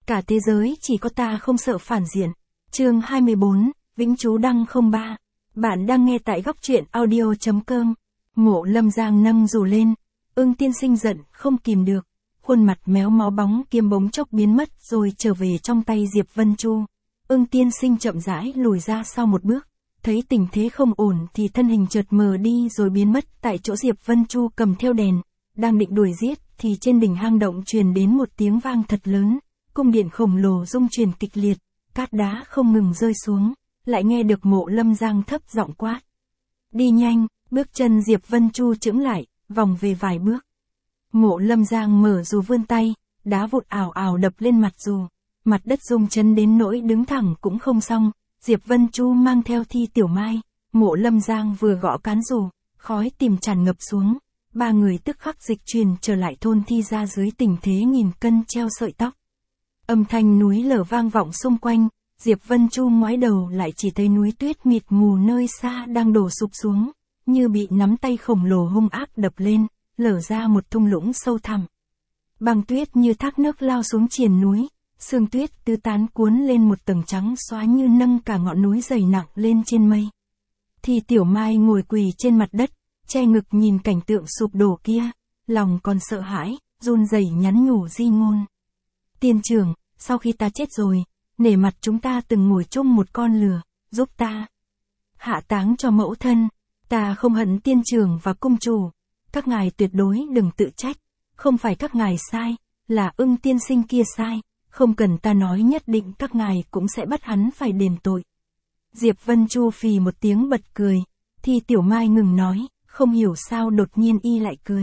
Cả thế giới chỉ có ta không sợ phản diện. Chương 24, Vĩnh Chú Đăng 03. Bạn đang nghe tại góc truyện audio.com. Mộ Lâm Giang nâng dù lên. Ưng tiên sinh giận không kìm được. Khuôn mặt méo mó bóng kiếm bỗng chốc biến mất rồi trở về trong tay Diệp Vân Chu. Ưng tiên sinh chậm rãi lùi ra sau một bước. Thấy tình thế không ổn thì thân hình chợt mờ đi rồi biến mất tại chỗ. Diệp Vân Chu cầm theo đèn. Đang định đuổi giết thì trên đỉnh hang động truyền đến một tiếng vang thật lớn. Cung điện khổng lồ rung chuyển kịch liệt. Cát đá không ngừng rơi xuống. Lại nghe được Mộ Lâm Giang thấp giọng quát. Đi nhanh, bước chân Diệp Vân Chu chững lại, vòng về vài bước. Mộ Lâm Giang mở dù vươn tay, đá vụn ào ào đập lên mặt dù. Mặt đất rung chấn đến nỗi đứng thẳng cũng không xong. Diệp Vân Chu mang theo Thi Tiểu Mai. Mộ Lâm Giang vừa gõ cán dù, khói tìm tràn ngập xuống. Ba người tức khắc dịch chuyển trở lại thôn Thi ra dưới tình thế nghìn cân treo sợi tóc. Âm thanh núi lở vang vọng xung quanh. Diệp Vân Chu ngoái đầu lại chỉ thấy núi tuyết mịt mù nơi xa đang đổ sụp xuống, như bị nắm tay khổng lồ hung ác đập lên, lở ra một thung lũng sâu thẳm. Băng tuyết như thác nước lao xuống triền núi, sương tuyết tứ tán cuốn lên một tầng trắng xóa như nâng cả ngọn núi dày nặng lên trên mây. Thì Tiểu Mai ngồi quỳ trên mặt đất, che ngực nhìn cảnh tượng sụp đổ kia, lòng còn sợ hãi, run rẩy nhắn nhủ di ngôn. Tiên trưởng, sau khi ta chết rồi, nể mặt chúng ta từng ngồi chung một con lừa, giúp ta hạ táng cho mẫu thân. Ta không hận tiên trưởng và cung chủ. Các ngài tuyệt đối đừng tự trách. Không phải các ngài sai, là Ưng tiên sinh kia sai. Không cần ta nói, nhất định các ngài cũng sẽ bắt hắn phải đền tội. Diệp Vân Chu phì một tiếng bật cười. Thì Tiểu Mai ngừng nói, không hiểu sao đột nhiên y lại cười.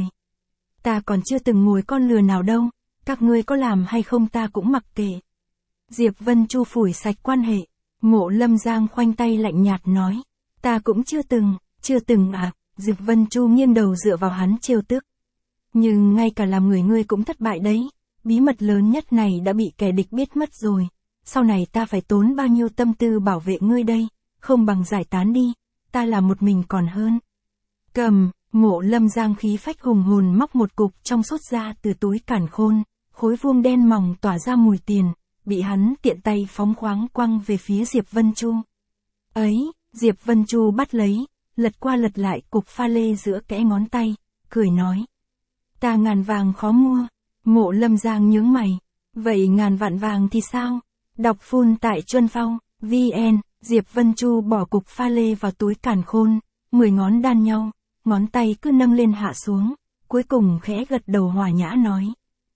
Ta còn chưa từng ngồi con lừa nào đâu. Các ngươi có làm hay không ta cũng mặc kệ. Diệp Vân Chu phủi sạch quan hệ. Mộ Lâm Giang khoanh tay lạnh nhạt nói. Ta cũng chưa từng à. Diệp Vân Chu nghiêng đầu dựa vào hắn trêu tức. Nhưng ngay cả làm người ngươi cũng thất bại đấy. Bí mật lớn nhất này đã bị kẻ địch biết mất rồi. Sau này ta phải tốn bao nhiêu tâm tư bảo vệ ngươi đây. Không bằng giải tán đi. Ta là một mình còn hơn. Cầm. Mộ Lâm Giang khí phách hùng hồn móc một cục trong sốt ra từ túi cản khôn. Khối vuông đen mỏng tỏa ra mùi tiền. Bị hắn tiện tay phóng khoáng quăng về phía Diệp Vân Chu. Ấy, Diệp Vân Chu bắt lấy, lật qua lật lại cục pha lê giữa kẽ ngón tay, cười nói. Ta ngàn vàng khó mua. Mộ Lâm Giang nhướng mày. Vậy ngàn vạn vàng thì sao? Đọc full tại Chuân Phong, VN. Diệp Vân Chu bỏ cục pha lê vào túi càn khôn, 10 ngón đan nhau, ngón tay cứ nâng lên hạ xuống, cuối cùng khẽ gật đầu hòa nhã nói.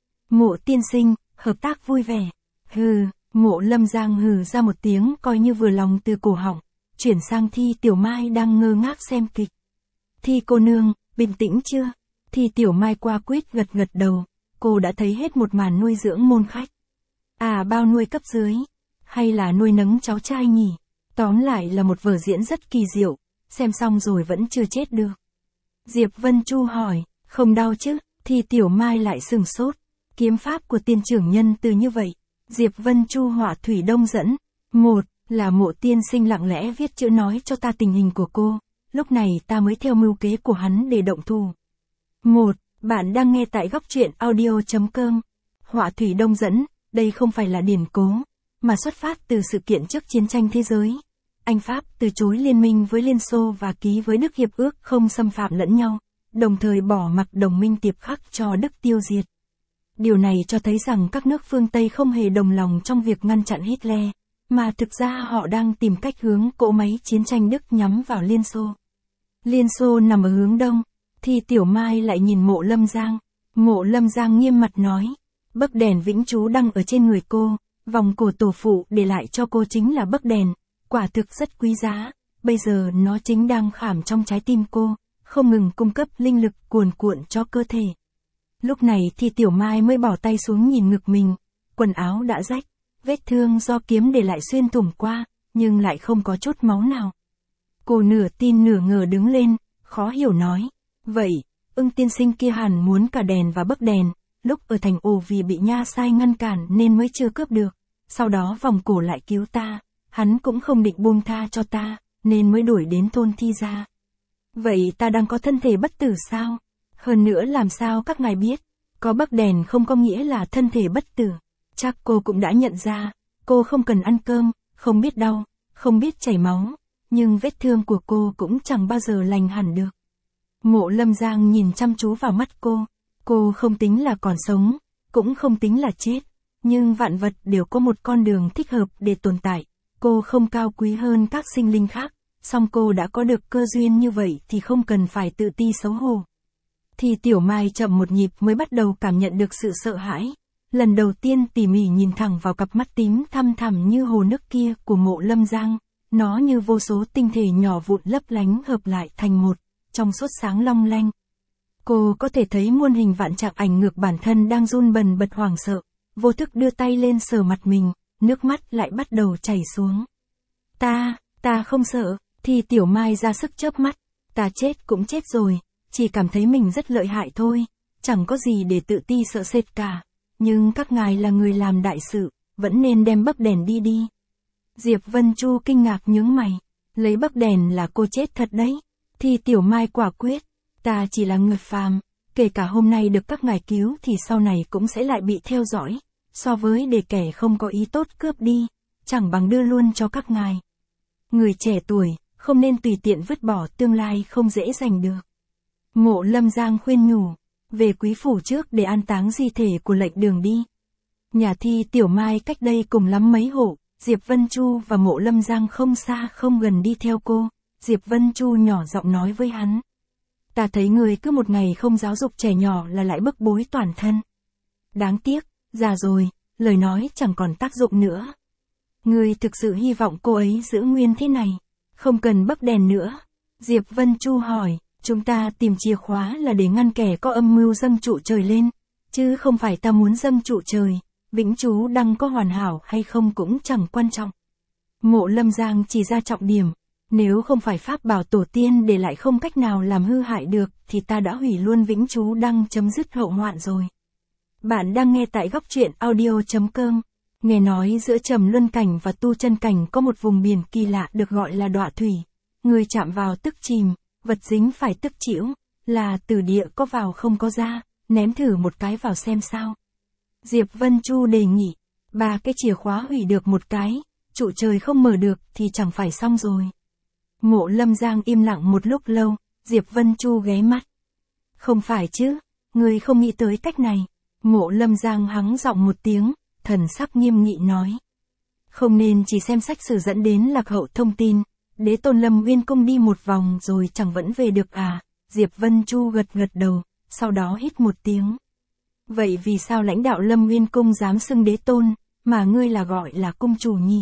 Mộ tiên sinh, hợp tác vui vẻ. Hừ. Mộ Lâm Giang hừ ra một tiếng coi như vừa lòng từ cổ họng, chuyển sang Thi Tiểu Mai đang ngơ ngác xem kịch. Thi cô nương, bình tĩnh chưa? Thi Tiểu Mai qua quýt gật gật đầu, cô đã thấy hết một màn nuôi dưỡng môn khách. À, bao nuôi cấp dưới, hay là nuôi nấng cháu trai nhỉ? Tóm lại là một vở diễn rất kỳ diệu, xem xong rồi vẫn chưa chết được. Diệp Vân Chu hỏi, không đau chứ? Thi Tiểu Mai lại sừng sốt, kiếm pháp của tiên trưởng nhân từ như vậy. Diệp Vân Chu họa thủy đông dẫn. Một, là Mộ tiên sinh lặng lẽ viết chữ nói cho ta tình hình của cô. Lúc này ta mới theo mưu kế của hắn để động thủ. Một, bạn đang nghe tại góc truyện audio.com. Họa thủy đông dẫn, đây không phải là điển cố, mà xuất phát từ sự kiện trước chiến tranh thế giới. Anh Pháp từ chối liên minh với Liên Xô và ký với Đức hiệp ước không xâm phạm lẫn nhau, đồng thời bỏ mặc đồng minh tiệp khắc cho Đức tiêu diệt. Điều này cho thấy rằng các nước phương Tây không hề đồng lòng trong việc ngăn chặn Hitler, mà thực ra họ đang tìm cách hướng cỗ máy chiến tranh Đức nhắm vào Liên Xô. Liên Xô nằm ở hướng đông, thì Tiểu Mai lại nhìn Mộ Lâm Giang. Mộ Lâm Giang nghiêm mặt nói, bấc đèn Vĩnh Chú Đăng ở trên người cô, vòng cổ tổ phụ để lại cho cô chính là bấc đèn, quả thực rất quý giá, bây giờ nó chính đang khảm trong trái tim cô, không ngừng cung cấp linh lực cuồn cuộn cho cơ thể. Lúc này thì Tiểu Mai mới bỏ tay xuống nhìn ngực mình, quần áo đã rách, vết thương do kiếm để lại xuyên thủng qua, nhưng lại không có chút máu nào. Cô nửa tin nửa ngờ đứng lên, khó hiểu nói, vậy, Ưng tiên sinh kia hẳn muốn cả đèn và bấc đèn, lúc ở thành ổ vì bị nha sai ngăn cản nên mới chưa cướp được, sau đó vòng cổ lại cứu ta, hắn cũng không định buông tha cho ta, nên mới đuổi đến thôn Thi ra. Vậy ta đang có thân thể bất tử sao? Hơn nữa làm sao các ngài biết, có bấc đèn không có nghĩa là thân thể bất tử. Chắc cô cũng đã nhận ra, cô không cần ăn cơm, không biết đau, không biết chảy máu, nhưng vết thương của cô cũng chẳng bao giờ lành hẳn được. Mộ Lâm Giang nhìn chăm chú vào mắt cô không tính là còn sống, cũng không tính là chết, nhưng vạn vật đều có một con đường thích hợp để tồn tại, cô không cao quý hơn các sinh linh khác, song cô đã có được cơ duyên như vậy thì không cần phải tự ti xấu hổ. Thì Tiểu Mai chậm một nhịp mới bắt đầu cảm nhận được sự sợ hãi. Lần đầu tiên tỉ mỉ nhìn thẳng vào cặp mắt tím thăm thẳm như hồ nước kia của Mộ Lâm Giang, nó như vô số tinh thể nhỏ vụn lấp lánh hợp lại thành một, trong suốt sáng long lanh. Cô có thể thấy muôn hình vạn trạng ảnh ngược bản thân đang run bần bật hoảng sợ, vô thức đưa tay lên sờ mặt mình, nước mắt lại bắt đầu chảy xuống. Ta không sợ, thì Tiểu Mai ra sức chớp mắt, ta chết cũng chết rồi, chỉ cảm thấy mình rất lợi hại thôi, chẳng có gì để tự ti sợ sệt cả. Nhưng các ngài là người làm đại sự, vẫn nên đem bấc đèn đi. Diệp Vân Chu kinh ngạc nhướng mày, lấy bấc đèn là cô chết thật đấy. Thì Tiểu Mai quả quyết, ta chỉ là người phàm, kể cả hôm nay được các ngài cứu thì sau này cũng sẽ lại bị theo dõi, so với để kẻ không có ý tốt cướp đi, chẳng bằng đưa luôn cho các ngài. Người trẻ tuổi, không nên tùy tiện vứt bỏ tương lai không dễ giành được. Mộ Lâm Giang khuyên nhủ, về quý phủ trước để an táng di thể của Lệnh Đường đi. Nhà thi Tiểu Mai cách đây cùng lắm mấy hộ, Diệp Vân Chu và Mộ Lâm Giang không xa không gần đi theo cô. Diệp Vân Chu nhỏ giọng nói với hắn, ta thấy người cứ một ngày không giáo dục trẻ nhỏ là lại bức bối toàn thân. Đáng tiếc, già rồi, lời nói chẳng còn tác dụng nữa. Người thực sự hy vọng cô ấy giữ nguyên thế này, không cần bấc đèn nữa. Diệp Vân Chu hỏi, chúng ta tìm chìa khóa là để ngăn kẻ có âm mưu dâng trụ trời lên, chứ không phải ta muốn dâng trụ trời, Vĩnh Chú Đăng có hoàn hảo hay không cũng chẳng quan trọng. Mộ Lâm Giang chỉ ra trọng điểm, nếu không phải pháp bảo tổ tiên để lại không cách nào làm hư hại được thì ta đã hủy luôn Vĩnh Chú Đăng chấm dứt hậu hoạn rồi. Bạn đang nghe tại góc truyện audio.com. Nghe nói giữa Trầm Luân Cảnh và Tu Chân Cảnh có một vùng biển kỳ lạ được gọi là Đọa Thủy. Người chạm vào tức chìm, vật dính phải tức chĩu, là từ địa có vào không có ra, ném thử một cái vào xem sao. Diệp Vân Chu đề nghị, 3 cái chìa khóa hủy được một cái, trụ trời không mở được thì chẳng phải xong rồi. Mộ Lâm Giang im lặng một lúc lâu, Diệp Vân Chu ghé mắt. Không phải chứ, người không nghĩ tới cách này. Mộ Lâm Giang hắng giọng một tiếng, thần sắc nghiêm nghị nói. Không nên chỉ xem sách sử dẫn đến lạc hậu thông tin, Đế Tôn Lâm Uyên Cung đi một vòng rồi chẳng vẫn về được à? Diệp Vân Chu gật đầu, sau đó hít một tiếng. Vậy vì sao lãnh đạo Lâm Uyên Cung dám xưng Đế Tôn, mà ngươi là gọi là cung chủ nhỉ?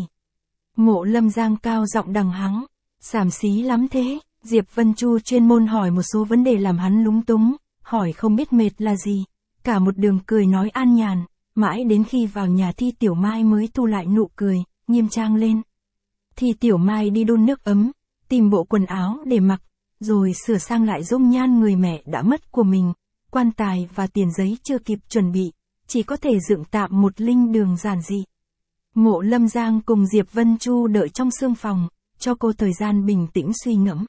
Mộ Lâm Giang cao giọng đằng hắng, xàm xí lắm thế. Diệp Vân Chu chuyên môn hỏi một số vấn đề làm hắn lúng túng, hỏi không biết mệt là gì, cả một đường cười nói an nhàn, mãi đến khi vào nhà thi Tiểu Mai mới thu lại nụ cười, nghiêm trang lên. Thì Tiểu Mai đi đun nước ấm, tìm bộ quần áo để mặc, rồi sửa sang lại dung nhan người mẹ đã mất của mình, quan tài và tiền giấy chưa kịp chuẩn bị, chỉ có thể dựng tạm một linh đường giản dị. Mộ Lâm Giang cùng Diệp Vân Chu đợi trong sương phòng, cho cô thời gian bình tĩnh suy ngẫm.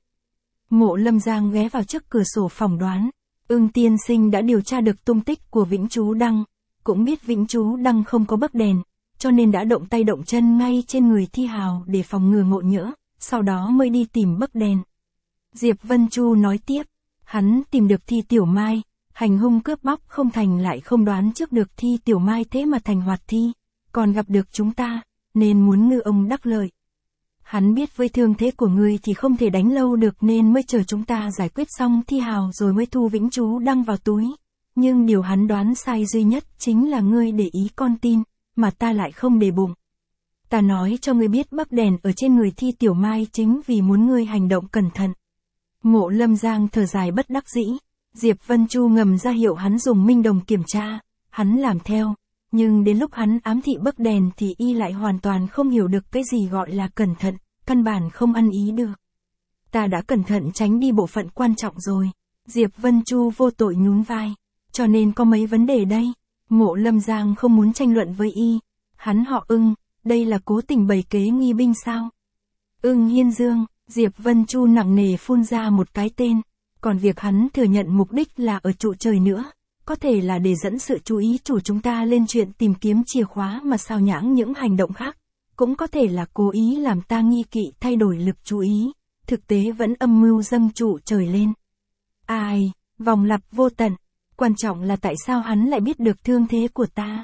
Mộ Lâm Giang ghé vào trước cửa sổ phỏng đoán, Ưng tiên sinh đã điều tra được tung tích của Vĩnh Chú Đăng, cũng biết Vĩnh Chú Đăng không có bấc đèn, cho nên đã động tay động chân ngay trên người thi hào để phòng ngừa ngộ nhỡ, sau đó mới đi tìm bấc đèn. Diệp Vân Chu nói tiếp, hắn tìm được thi Tiểu Mai, hành hung cướp bóc không thành lại không đoán trước được thi Tiểu Mai thế mà thành hoạt thi, còn gặp được chúng ta, nên muốn ngư ông đắc lợi. Hắn biết với thương thế của ngươi thì không thể đánh lâu được nên mới chờ chúng ta giải quyết xong thi hào rồi mới thu Vĩnh Chú Đăng vào túi. Nhưng điều hắn đoán sai duy nhất chính là ngươi để ý con tin, mà ta lại không để bụng. Ta nói cho ngươi biết bấc đèn ở trên người thi Tiểu Mai chính vì muốn ngươi hành động cẩn thận. Mộ Lâm Giang thở dài bất đắc dĩ, Diệp Vân Chu ngầm ra hiệu hắn dùng minh đồng kiểm tra, hắn làm theo. Nhưng đến lúc hắn ám thị bấc đèn thì y lại hoàn toàn không hiểu được cái gì gọi là cẩn thận, căn bản không ăn ý được. Ta đã cẩn thận tránh đi bộ phận quan trọng rồi. Diệp Vân Chu vô tội nhún vai. Cho nên có mấy vấn đề đây. Mộ Lâm Giang không muốn tranh luận với y. Hắn họ Ưng, đây là cố tình bày kế nghi binh sao? Ưng Hiên Dương, Diệp Vân Chu nặng nề phun ra một cái tên. Còn việc hắn thừa nhận mục đích là ở trụ trời nữa, có thể là để dẫn sự chú ý chủ chúng ta lên chuyện tìm kiếm chìa khóa mà sao nhãng những hành động khác. Cũng có thể là cố ý làm ta nghi kỵ thay đổi lực chú ý, thực tế vẫn âm mưu dâng trụ trời lên. Ai, vòng lặp vô tận, quan trọng là tại sao hắn lại biết được thương thế của ta.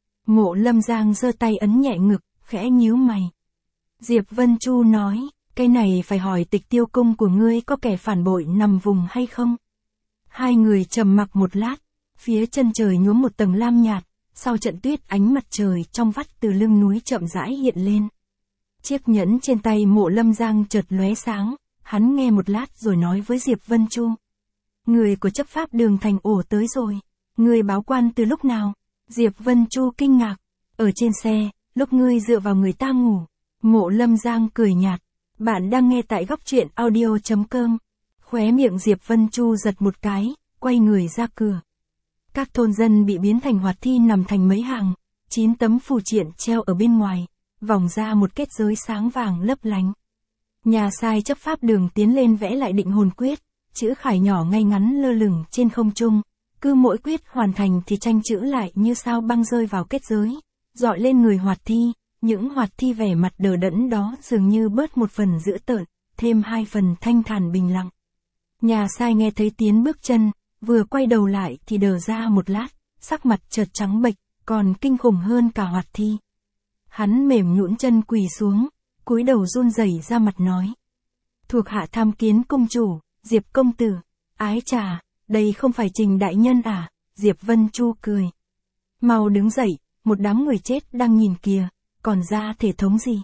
Mộ Lâm Giang giơ tay ấn nhẹ ngực, khẽ nhíu mày. Diệp Vân Chu nói, cái này phải hỏi Tịch Tiêu cung của ngươi có kẻ phản bội nằm vùng hay không? Hai người trầm mặc một lát, phía chân trời nhuốm một tầng lam nhạt, sau trận tuyết ánh mặt trời trong vắt từ lưng núi chậm rãi hiện lên. Chiếc nhẫn trên tay Mộ Lâm Giang chợt lóe sáng, hắn nghe một lát rồi nói với Diệp Vân Chu. Người của chấp pháp đường thành ổ tới rồi, người báo quan từ lúc nào? Diệp Vân Chu kinh ngạc, ở trên xe, lúc ngươi dựa vào người ta ngủ. Mộ Lâm Giang cười nhạt, bạn đang nghe tại góc truyện audio.com. Khóe miệng Diệp Vân Chu giật một cái, quay người ra cửa. Các thôn dân bị biến thành hoạt thi nằm thành mấy hàng, 9 tấm phù triện treo ở bên ngoài, vòng ra một kết giới sáng vàng lấp lánh. Nhà sai chấp pháp đường tiến lên vẽ lại định hồn quyết, chữ khải nhỏ ngay ngắn lơ lửng trên không trung, cứ mỗi quyết hoàn thành thì tranh chữ lại như sao băng rơi vào kết giới, dọi lên người hoạt thi, những hoạt thi vẻ mặt đờ đẫn đó dường như bớt một phần dữ tợn, thêm 2 phần thanh thản bình lặng. Nhà sai nghe thấy tiếng bước chân, vừa quay đầu lại thì đờ ra một lát, sắc mặt chợt trắng bệch, còn kinh khủng hơn cả hoạt thi. Hắn mềm nhũn chân quỳ xuống, cúi đầu run rẩy ra mặt nói. Thuộc hạ tham kiến công chủ, Diệp công tử, ái trà, đây không phải Trình đại nhân à? Diệp Vân Chu cười. Mau đứng dậy, một đám người chết đang nhìn kìa, còn ra thể thống gì?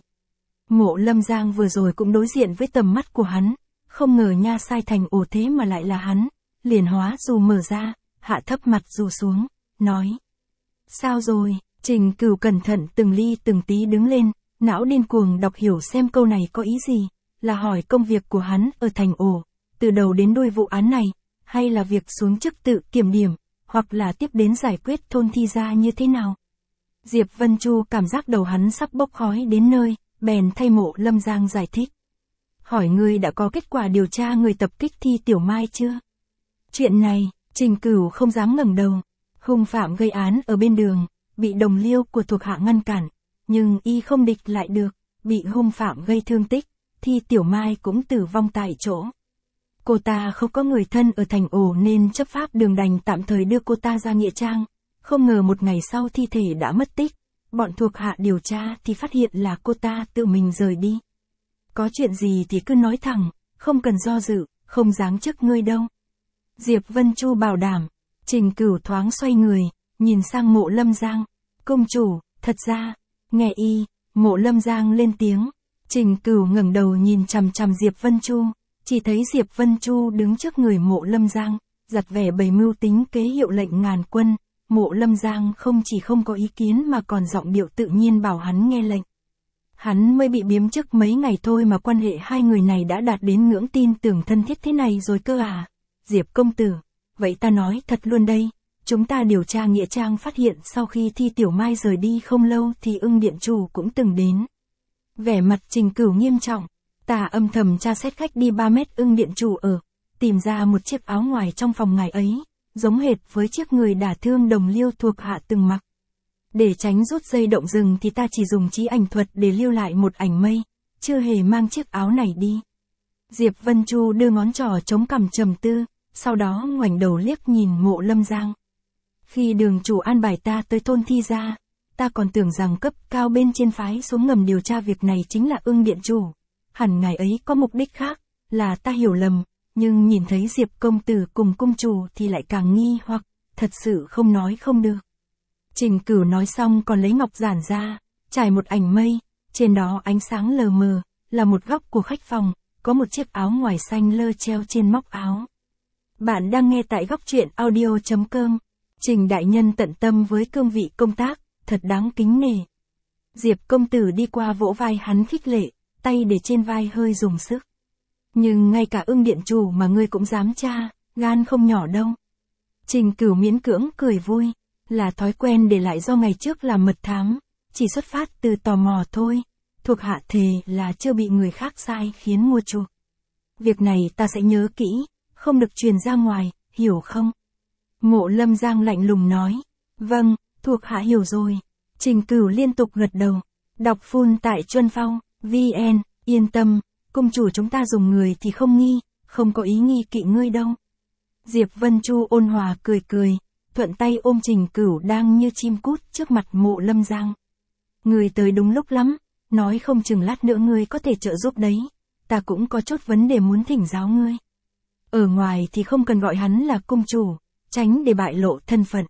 Mộ Lâm Giang vừa rồi cũng đối diện với tầm mắt của hắn, không ngờ nha sai thành ổ thế mà lại là hắn, liền hóa dù mở ra, hạ thấp mặt dù xuống, nói. Sao rồi? Trình Cửu cẩn thận từng ly từng tí đứng lên, não điên cuồng đọc hiểu xem câu này có ý gì, là hỏi công việc của hắn ở thành ổ, từ đầu đến đuôi vụ án này, hay là việc xuống chức tự kiểm điểm, hoặc là tiếp đến giải quyết thôn thi ra như thế nào. Diệp Vân Chu cảm giác đầu hắn sắp bốc khói đến nơi, bèn thay Mộ Lâm Giang giải thích. Hỏi ngươi đã có kết quả điều tra người tập kích Thi Tiểu Mai chưa? Chuyện này, Trình Cửu không dám ngẩng đầu. Hung phạm gây án ở bên đường, bị đồng liêu của thuộc hạ ngăn cản, nhưng y không địch lại được, bị hung phạm gây thương tích, Thi Tiểu Mai cũng tử vong tại chỗ. Cô ta không có người thân ở thành ổ nên chấp pháp đường đành tạm thời đưa cô ta ra nghĩa trang, không ngờ một ngày sau thi thể đã mất tích, bọn thuộc hạ điều tra thì phát hiện là cô ta tự mình rời đi. Có chuyện gì thì cứ nói thẳng, không cần do dự, không giáng chức ngươi đâu. Diệp Vân Chu bảo đảm. Trình Cửu thoáng xoay người, nhìn sang Mộ Lâm Giang. Công chủ, thật ra, nghe y, Mộ Lâm Giang lên tiếng. Trình Cửu ngẩng đầu nhìn chằm chằm Diệp Vân Chu, chỉ thấy Diệp Vân Chu đứng trước người Mộ Lâm Giang, giặt vẻ bày mưu tính kế hiệu lệnh ngàn quân. Mộ Lâm Giang không chỉ không có ý kiến mà còn giọng điệu tự nhiên bảo hắn nghe lệnh. Hắn mới bị biếm chức mấy ngày thôi mà quan hệ hai người này đã đạt đến ngưỡng tin tưởng thân thiết thế này rồi cơ à? Diệp công tử, vậy ta nói thật luôn đây, chúng ta điều tra nghĩa trang phát hiện sau khi Thi Tiểu Mai rời đi không lâu thì Ưng điện chủ cũng từng đến. Vẻ mặt Trình Cửu nghiêm trọng, ta âm thầm tra xét khách đi 3 mét Ưng điện chủ ở, tìm ra một chiếc áo ngoài trong phòng ngài ấy, giống hệt với chiếc người đả thương đồng liêu thuộc hạ từng mặc. Để tránh rút dây động rừng thì ta chỉ dùng trí ảnh thuật để lưu lại một ảnh mây, chưa hề mang chiếc áo này đi. Diệp Vân Chu đưa ngón trỏ chống cằm trầm tư, sau đó ngoảnh đầu liếc nhìn Mộ Lâm Giang. Khi đường chủ an bài ta tới thôn Thi ra, ta còn tưởng rằng cấp cao bên trên phái xuống ngầm điều tra việc này chính là Ưng điện chủ. Hẳn ngài ấy có mục đích khác, là ta hiểu lầm, nhưng nhìn thấy Diệp công tử cùng cung chủ thì lại càng nghi hoặc, thật sự không nói không được. Trình Cửu nói xong còn lấy ngọc giản ra, trải một ảnh mây, trên đó ánh sáng lờ mờ, là một góc của khách phòng, có một chiếc áo ngoài xanh lơ treo trên móc áo. Bạn đang nghe tại góc truyện audio.com. Trình đại nhân tận tâm với cương vị công tác, thật đáng kính nể. Diệp công tử đi qua vỗ vai hắn khích lệ, tay để trên vai hơi dùng sức. Nhưng ngay cả Ưng điện chủ mà ngươi cũng dám tra, gan không nhỏ đâu. Trình Cửu miễn cưỡng cười vui, là thói quen để lại do ngày trước làm mật thám, chỉ xuất phát từ tò mò thôi, thuộc hạ thề là chưa bị người khác sai khiến mua chuộc. Việc này ta sẽ nhớ kỹ, không được truyền ra ngoài, hiểu không? Mộ Lâm Giang lạnh lùng nói. Vâng, thuộc hạ hiểu rồi. Trình Cửu liên tục gật đầu. Đọc full tại Chuân Phong, VN, yên tâm, cung chủ chúng ta dùng người thì không nghi, không có ý nghi kỵ ngươi đâu. Diệp Vân Chu ôn hòa cười cười, thuận tay ôm Trình Cửu đang như chim cút trước mặt Mộ Lâm Giang. Người tới đúng lúc lắm, nói không chừng lát nữa ngươi có thể trợ giúp đấy, ta cũng có chút vấn đề muốn thỉnh giáo ngươi. Ở ngoài thì không cần gọi hắn là cung chủ, tránh để bại lộ thân phận,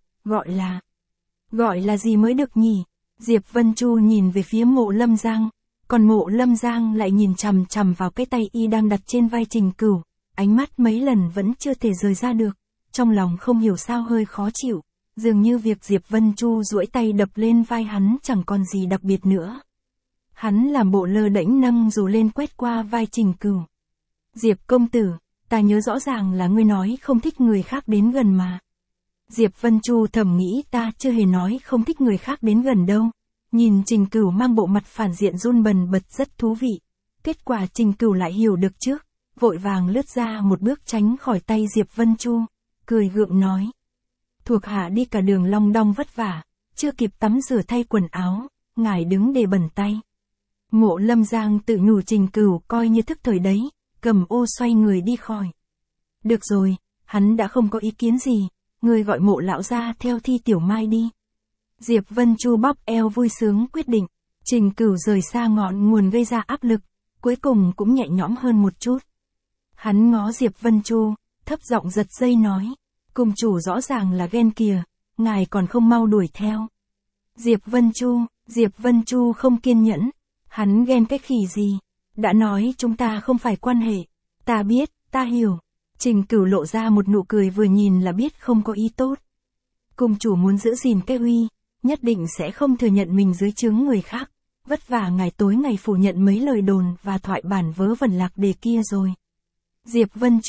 gọi là gì mới được nhỉ? Diệp Vân Chu nhìn về phía Mộ Lâm Giang, còn Mộ Lâm Giang lại nhìn chằm chằm vào cái tay y đang đặt trên vai Trình Cửu, ánh mắt mấy lần vẫn chưa thể rời ra được, trong lòng không hiểu sao hơi khó chịu, dường như việc Diệp Vân Chu duỗi tay đập lên vai hắn chẳng còn gì đặc biệt nữa. Hắn làm bộ lơ đễnh nâng dù lên quét qua vai Trình Cửu. Diệp công tử, ta nhớ rõ ràng là ngươi nói không thích người khác đến gần mà. Diệp Vân Chu thầm nghĩ ta chưa hề nói không thích người khác đến gần đâu. Nhìn Trình Cửu mang bộ mặt phản diện run bần bật rất thú vị. Kết quả Trình Cửu lại hiểu được trước, vội vàng lướt ra một bước tránh khỏi tay Diệp Vân Chu, cười gượng nói. Thuộc hạ đi cả đường long đong vất vả, chưa kịp tắm rửa thay quần áo, ngài đứng để bẩn tay. Mộ Lâm Giang tự nhủ Trình Cửu coi như thức thời đấy, cầm ô xoay người đi khỏi. Được rồi, hắn đã không có ý kiến gì, người gọi Mộ lão gia theo Thi Tiểu Mai đi. Diệp Vân Chu bóp eo vui sướng quyết định, Trình Cửu rời xa ngọn nguồn gây ra áp lực, cuối cùng cũng nhẹ nhõm hơn một chút. Hắn ngó Diệp Vân Chu, thấp giọng giật dây nói, cung chủ rõ ràng là ghen kìa, ngài còn không mau đuổi theo. Diệp Vân Chu không kiên nhẫn, hắn ghen cái khỉ gì, đã nói chúng ta không phải quan hệ, ta biết, ta hiểu. Trình Cửu lộ ra một nụ cười vừa nhìn là biết không có ý tốt. Cung chủ muốn giữ gìn cái uy, nhất định sẽ không thừa nhận mình dưới trướng người khác, vất vả ngày tối ngày phủ nhận mấy lời đồn và thoại bản vớ vẩn lạc đề kia rồi. Diệp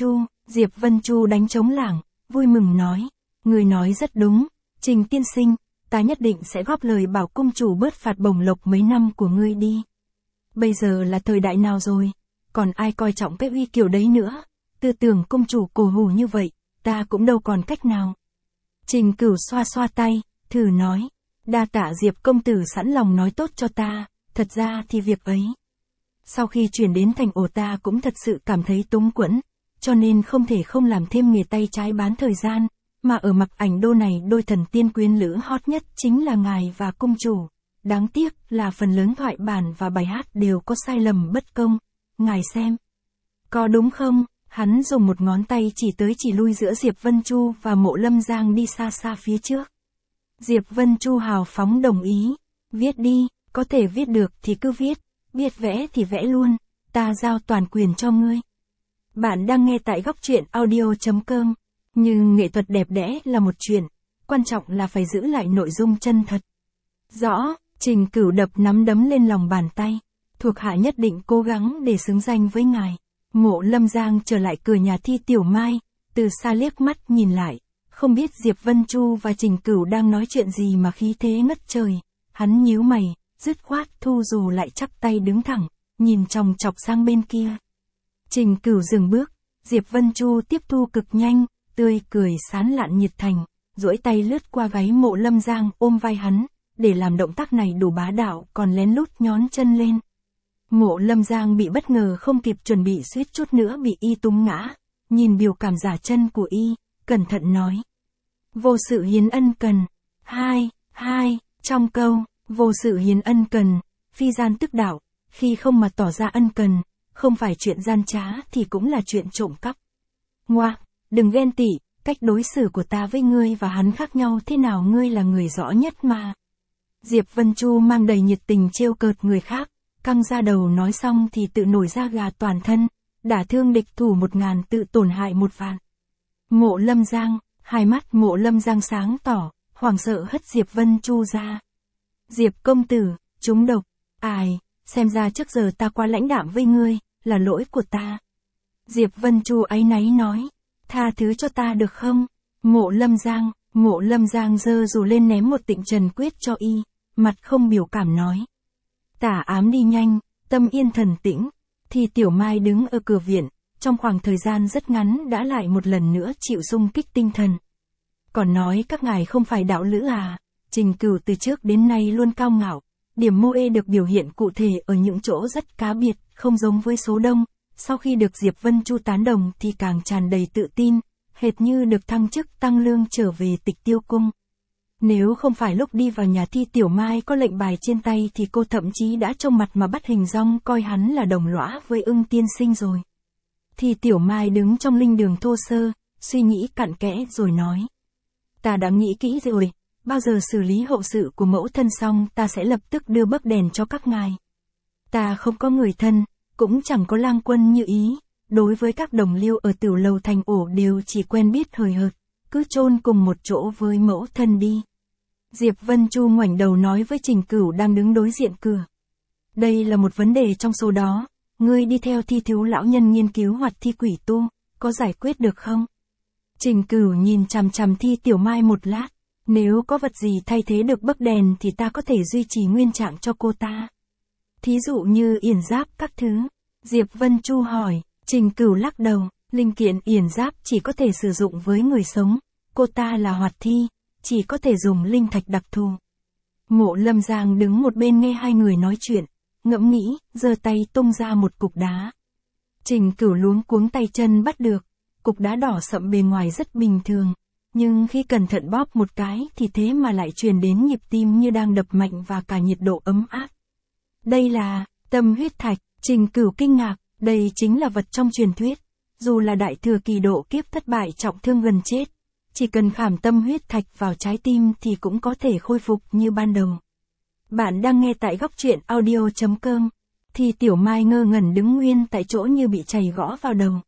Vân Chu đánh trống lảng, vui mừng nói, người nói rất đúng, Trình tiên sinh, ta nhất định sẽ góp lời bảo cung chủ bớt phạt bổng lộc mấy năm của ngươi đi. Bây giờ là thời đại nào rồi, còn ai coi trọng cái uy kiểu đấy nữa, tư tưởng cung chủ cổ hủ như vậy, ta cũng đâu còn cách nào. Trình Cửu xoa xoa tay, thử nói, đa tạ Diệp công tử sẵn lòng nói tốt cho ta, thật ra thì việc ấy. Sau khi chuyển đến thành ổ ta cũng thật sự cảm thấy túng quẫn, cho nên không thể không làm thêm nghề tay trái bán thời gian, mà ở Mặc Ảnh Đô này đôi thần tiên quyến lữ hot nhất chính là ngài và cung chủ. Đáng tiếc là phần lớn thoại bản và bài hát đều có sai lầm bất công, ngài xem. Có đúng không? Hắn dùng một ngón tay chỉ tới chỉ lui giữa Diệp Vân Chu và Mộ Lâm Giang đi xa xa phía trước. Diệp Vân Chu hào phóng đồng ý, viết đi, có thể viết được thì cứ viết, biết vẽ thì vẽ luôn, ta giao toàn quyền cho ngươi. Bạn đang nghe tại góc truyện audio.com, nhưng nghệ thuật đẹp đẽ là một chuyện, quan trọng là phải giữ lại nội dung chân thật. Rõ, Trình Cửu đập nắm đấm lên lòng bàn tay, thuộc hạ nhất định cố gắng để xứng danh với ngài. Mộ Lâm Giang trở lại cửa nhà Thi Tiểu Mai, từ xa liếc mắt nhìn lại, không biết Diệp Vân Chu và Trình Cửu đang nói chuyện gì mà khí thế ngất trời. Hắn nhíu mày, dứt khoát thu dù lại chắp tay đứng thẳng, nhìn chòng chọc sang bên kia. Trình Cửu dừng bước, Diệp Vân Chu tiếp thu cực nhanh, tươi cười sán lạn nhiệt thành, duỗi tay lướt qua gáy Mộ Lâm Giang ôm vai hắn, để làm động tác này đủ bá đạo còn lén lút nhón chân lên. Mộ Lâm Giang bị bất ngờ không kịp chuẩn bị suýt chút nữa bị y túm ngã, nhìn biểu cảm giả chân của y, cẩn thận nói. Vô sự hiến ân cần, trong câu, vô sự hiến ân cần, phi gian tức đạo, khi không mà tỏ ra ân cần, không phải chuyện gian trá thì cũng là chuyện trộm cắp. Ngoa, đừng ghen tị, cách đối xử của ta với ngươi và hắn khác nhau thế nào ngươi là người rõ nhất mà. Diệp Vân Chu mang đầy nhiệt tình trêu cợt người khác, căng ra đầu nói xong thì tự nổi da gà toàn thân, đả thương địch thủ 1000 tự tổn hại 1 vạn. Mộ Lâm Giang, hai mắt Mộ Lâm Giang sáng tỏ, hoảng sợ hất Diệp Vân Chu ra. Diệp công tử, trúng độc, ai, xem ra trước giờ ta quá lãnh đạm với ngươi, là lỗi của ta. Diệp Vân Chu áy náy nói, tha thứ cho ta được không? Mộ Lâm Giang giơ dù lên ném một tịnh trần quyết cho y, mặt không biểu cảm nói. Tả ám đi nhanh, tâm yên thần tĩnh, thì Tiểu Mai đứng ở cửa viện, trong khoảng thời gian rất ngắn đã lại một lần nữa chịu xung kích tinh thần. Còn nói các ngài không phải đạo lữ à? Trình Cửu từ trước đến nay luôn cao ngạo. Điểm mô e được biểu hiện cụ thể ở những chỗ rất cá biệt, không giống với số đông. Sau khi được Diệp Vân Chu tán đồng thì càng tràn đầy tự tin, hệt như được thăng chức tăng lương trở về Tịch Tiêu Cung. Nếu không phải lúc đi vào nhà Thi Tiểu Mai có lệnh bài trên tay thì cô thậm chí đã trông mặt mà bắt hình dong coi hắn là đồng lõa với Ưng tiên sinh rồi. Thi Tiểu Mai đứng trong linh đường thô sơ, suy nghĩ cặn kẽ rồi nói. Ta đã nghĩ kỹ rồi, bao giờ xử lý hậu sự của mẫu thân xong ta sẽ lập tức đưa bấc đèn cho các ngài. Ta không có người thân, cũng chẳng có lang quân như ý, đối với các đồng liêu ở Tửu Lầu Thành Ổ đều chỉ quen biết hời hợt, cứ chôn cùng một chỗ với mẫu thân đi. Diệp Vân Chu ngoảnh đầu nói với Trình Cửu đang đứng đối diện cửa. Đây là một vấn đề trong số đó, ngươi đi theo Thi thiếu lão nhân nghiên cứu hoặc thi quỷ tu, có giải quyết được không? Trình Cửu nhìn chằm chằm Thi Tiểu Mai một lát, nếu có vật gì thay thế được bấc đèn thì ta có thể duy trì nguyên trạng cho cô ta. Thí dụ như yển giáp các thứ. Diệp Vân Chu hỏi, Trình Cửu lắc đầu, linh kiện yển giáp chỉ có thể sử dụng với người sống, cô ta là hoạt thi, chỉ có thể dùng linh thạch đặc thù. Mộ Lâm Giang đứng một bên nghe hai người nói chuyện, ngẫm nghĩ, giơ tay tung ra một cục đá. Trình Cửu luống cuống tay chân bắt được, cục đá đỏ sậm bề ngoài rất bình thường, nhưng khi cẩn thận bóp một cái thì thế mà lại truyền đến nhịp tim như đang đập mạnh và cả nhiệt độ ấm áp. Đây là tâm huyết thạch. Trình Cửu kinh ngạc, đây chính là vật trong truyền thuyết. Dù là đại thừa kỳ độ kiếp thất bại trọng thương gần chết, chỉ cần khảm tâm huyết thạch vào trái tim thì cũng có thể khôi phục như ban đầu. Bạn đang nghe tại góc truyện audio.com. Thì Tiểu Mai ngơ ngẩn đứng nguyên tại chỗ như bị chày gõ vào đầu.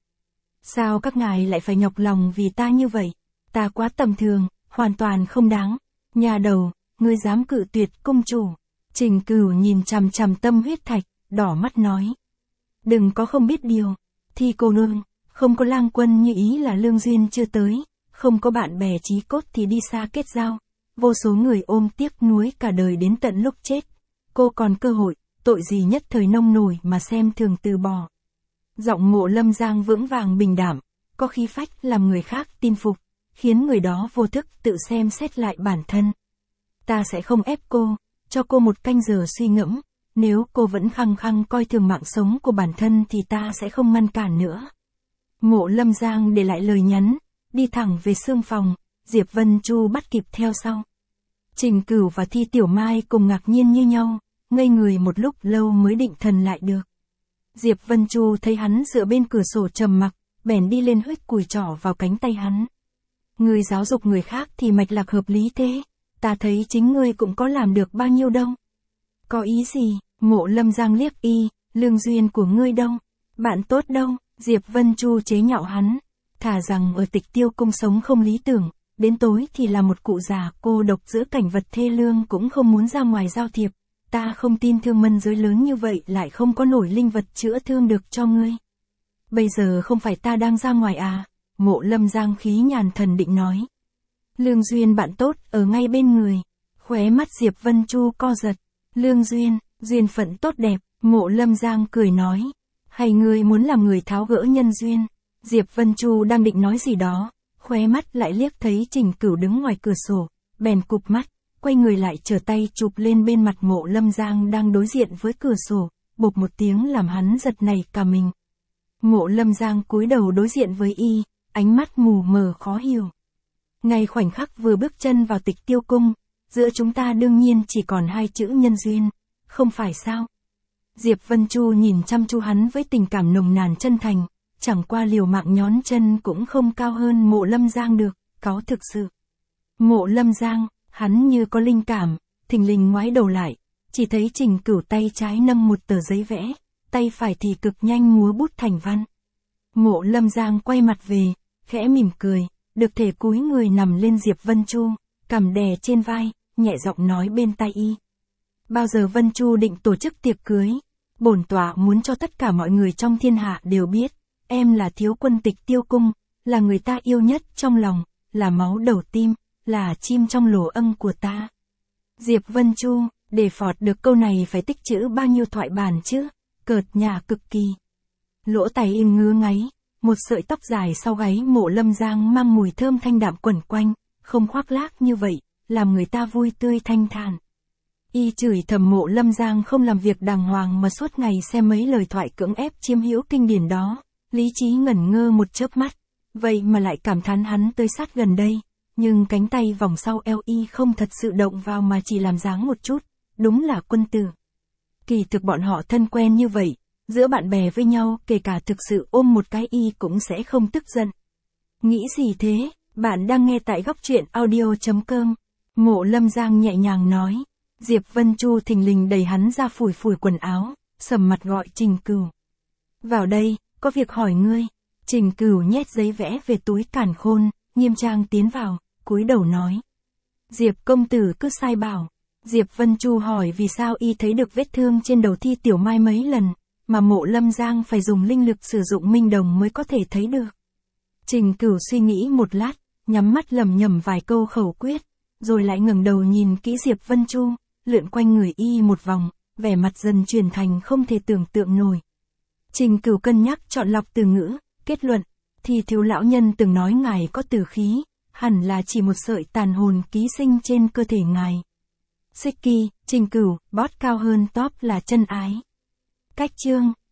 Sao các ngài lại phải nhọc lòng vì ta như vậy? Ta quá tầm thường, hoàn toàn không đáng. Nhà đầu, ngươi dám cự tuyệt cung chủ. Trình Cửu nhìn chằm chằm tâm huyết thạch, đỏ mắt nói. Đừng có không biết điều. Thi cô nương, không có lang quân như ý là lương duyên chưa tới, không có bạn bè chí cốt thì đi xa kết giao. Vô số người ôm tiếc nuối cả đời đến tận lúc chết. Cô còn cơ hội, tội gì nhất thời nông nổi mà xem thường từ bỏ. Giọng Mộ Lâm Giang vững vàng bình đảm, có khí phách làm người khác tin phục, khiến người đó vô thức tự xem xét lại bản thân. Ta sẽ không ép cô, cho cô một canh giờ suy ngẫm, nếu cô vẫn khăng khăng coi thường mạng sống của bản thân thì ta sẽ không ngăn cản nữa. Mộ Lâm Giang để lại lời nhắn, đi thẳng về xương phòng, Diệp Vân Chu bắt kịp theo sau. Trình Cửu và Thi Tiểu Mai cùng ngạc nhiên như nhau, ngây người một lúc lâu mới định thần lại được. Diệp Vân Chu thấy hắn dựa bên cửa sổ trầm mặc, bèn đi lên huých cùi trỏ vào cánh tay hắn. Ngươi giáo dục người khác thì mạch lạc hợp lý thế, ta thấy chính ngươi cũng có làm được bao nhiêu đâu. Có ý gì? Mộ Lâm Giang liếc y, lương duyên của ngươi đâu? Bạn tốt đâu? Diệp Vân Chu chế nhạo hắn, thà rằng ở Tịch Tiêu Cung sống không lý tưởng, đến tối thì là một cụ già cô độc giữa cảnh vật thê lương cũng không muốn ra ngoài giao thiệp. Ta không tin thương mân giới lớn như vậy lại không có nổi linh vật chữa thương được cho ngươi. Bây giờ không phải ta đang ra ngoài à? Mộ Lâm Giang khí nhàn thần định nói. Lương duyên bạn tốt ở ngay bên người. Khóe mắt Diệp Vân Chu co giật. Lương duyên, duyên phận tốt đẹp. Mộ Lâm Giang cười nói. Hay ngươi muốn làm người tháo gỡ nhân duyên? Diệp Vân Chu đang định nói gì đó, khóe mắt lại liếc thấy Trình Cửu đứng ngoài cửa sổ, bèn cụp mắt, quay người lại trở tay chụp lên bên mặt Mộ Lâm Giang đang đối diện với cửa sổ, bộp một tiếng làm hắn giật nảy cả mình. Mộ Lâm Giang cúi đầu đối diện với y, ánh mắt mù mờ khó hiểu. Ngay khoảnh khắc vừa bước chân vào Tịch Tiêu Cung, giữa chúng ta đương nhiên chỉ còn hai chữ nhân duyên, không phải sao? Diệp Vân Chu nhìn chăm chú hắn với tình cảm nồng nàn chân thành, chẳng qua liều mạng nhón chân cũng không cao hơn Mộ Lâm Giang được, cáu thực sự. Mộ Lâm Giang, hắn như có linh cảm, thình lình ngoái đầu lại, chỉ thấy Trình Cửu tay trái nâng một tờ giấy vẽ, tay phải thì cực nhanh múa bút thành văn. Mộ Lâm Giang quay mặt về, khẽ mỉm cười, được thể cúi người nằm lên Diệp Vân Chu, cằm đè trên vai, nhẹ giọng nói bên tai y. Bao giờ Vân Chu định tổ chức tiệc cưới? Bổn tọa muốn cho tất cả mọi người trong thiên hạ đều biết, em là thiếu quân Tịch Tiêu Cung, là người ta yêu nhất trong lòng, là máu đầu tim, là chim trong lỗ ân của ta. Diệp Vân Chu, để phọt được câu này phải tích trữ bao nhiêu thoại bản chứ, cợt nhả cực kỳ. Lỗ tai im ngứa ngáy, một sợi tóc dài sau gáy Mộ Lâm Giang mang mùi thơm thanh đạm quẩn quanh, không khoác lác như vậy, làm người ta vui tươi thanh thản. Y chửi thầm Mộ Lâm Giang không làm việc đàng hoàng mà suốt ngày xem mấy lời thoại cưỡng ép chiếm hữu kinh điển đó, lý trí ngẩn ngơ một chớp mắt, vậy mà lại cảm thán hắn tới sát gần đây, nhưng cánh tay vòng sau eo Y không thật sự động vào mà chỉ làm dáng một chút, đúng là quân tử. Kỳ thực bọn họ thân quen như vậy, giữa bạn bè với nhau kể cả thực sự ôm một cái Y cũng sẽ không tức giận. Nghĩ gì thế, bạn đang nghe tại Góc Truyện Audio.com. Mộ Lâm Giang nhẹ nhàng nói. Diệp Vân Chu thình lình đẩy hắn ra phủi phủi quần áo, sầm mặt gọi Trình Cửu. Vào đây, có việc hỏi ngươi. Trình Cửu nhét giấy vẽ về túi càn khôn, nghiêm trang tiến vào, cúi đầu nói. Diệp công tử cứ sai bảo. Diệp Vân Chu hỏi vì sao y thấy được vết thương trên đầu Thi Tiểu Mai mấy lần, mà Mộ Lâm Giang phải dùng linh lực sử dụng minh đồng mới có thể thấy được. Trình Cửu suy nghĩ một lát, nhắm mắt lẩm nhẩm vài câu khẩu quyết, rồi lại ngẩng đầu nhìn kỹ Diệp Vân Chu, lượn quanh người y một vòng, vẻ mặt dần chuyển thành không thể tưởng tượng nổi. Trình Cửu cân nhắc chọn lọc từ ngữ, kết luận, thì thiếu lão nhân từng nói ngài có tử khí, hẳn là chỉ một sợi tàn hồn ký sinh trên cơ thể ngài. Siki, Trình Cửu, bót cao hơn top là chân ái. Cách chương